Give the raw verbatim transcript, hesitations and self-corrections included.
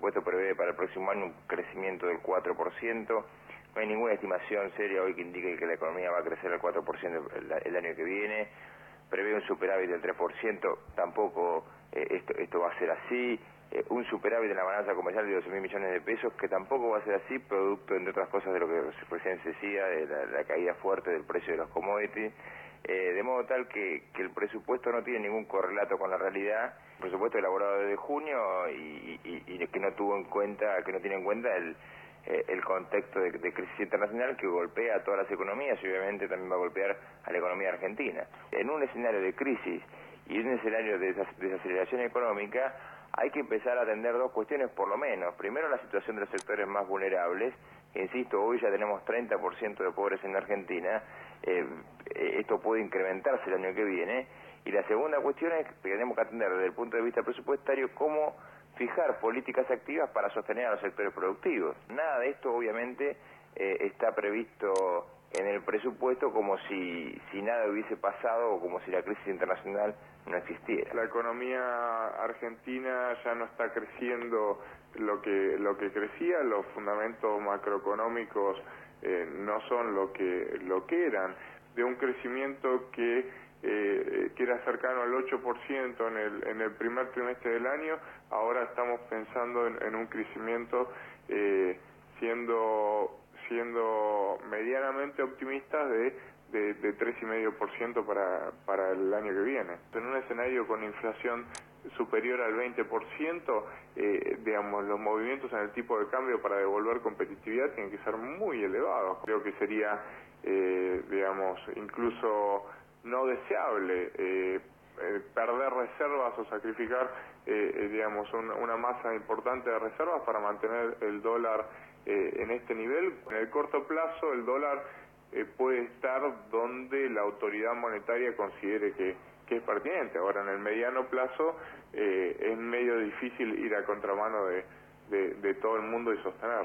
presupuesto prevé para el próximo año un crecimiento del cuatro por ciento. No hay ninguna estimación seria hoy que indique que la economía va a crecer al cuatro por ciento el, el año que viene. Prevé un superávit del tres por ciento, tampoco eh, esto, esto va a ser así. Eh, un superávit en la balanza comercial de doce mil millones de pesos, que tampoco va a ser así, producto, entre otras cosas, de lo que recién se decía, de la, la caída fuerte del precio de los commodities. Eh, de modo tal que, que el presupuesto no tiene ningún correlato con la realidad. El presupuesto elaborado desde junio y, y, y que no tuvo en cuenta, que no tiene en cuenta el, eh, el contexto de, de crisis internacional que golpea a todas las economías y obviamente también va a golpear a la economía argentina. En un escenario de crisis y en un escenario de desas, desaceleración económica, hay que empezar a atender dos cuestiones por lo menos. Primero, la situación de los sectores más vulnerables. Insisto, hoy ya tenemos treinta por ciento de pobres en la Argentina. Eh, esto puede incrementarse el año que viene. Y la segunda cuestión es que tenemos que atender desde el punto de vista presupuestario cómo fijar políticas activas para sostener a los sectores productivos. Nada de esto, obviamente, eh, está previsto en el presupuesto como si, si nada hubiese pasado o como si la crisis internacional no existiera. La economía argentina ya no está creciendo lo que lo que crecía, los fundamentos macroeconómicos eh, no son lo que lo que eran, de un crecimiento que eh, que era cercano al ocho por ciento en el en el primer trimestre del año, ahora estamos pensando en, en un crecimiento eh, siendo siendo medianamente optimistas de, de, de tres coma cinco por ciento para, para el año que viene. En un escenario con inflación superior al veinte por ciento, eh, digamos, los movimientos en el tipo de cambio para devolver competitividad tienen que ser muy elevados. Creo que sería, eh, digamos, incluso no deseable eh, eh, perder reservas o sacrificar, eh, eh, digamos, un, una masa importante de reservas para mantener el dólar Eh, en este nivel. En el corto plazo el dólar eh, puede estar donde la autoridad monetaria considere que, que es pertinente. Ahora, en el mediano plazo eh, es medio difícil ir a contramano de, de, de todo el mundo y sostenerlo.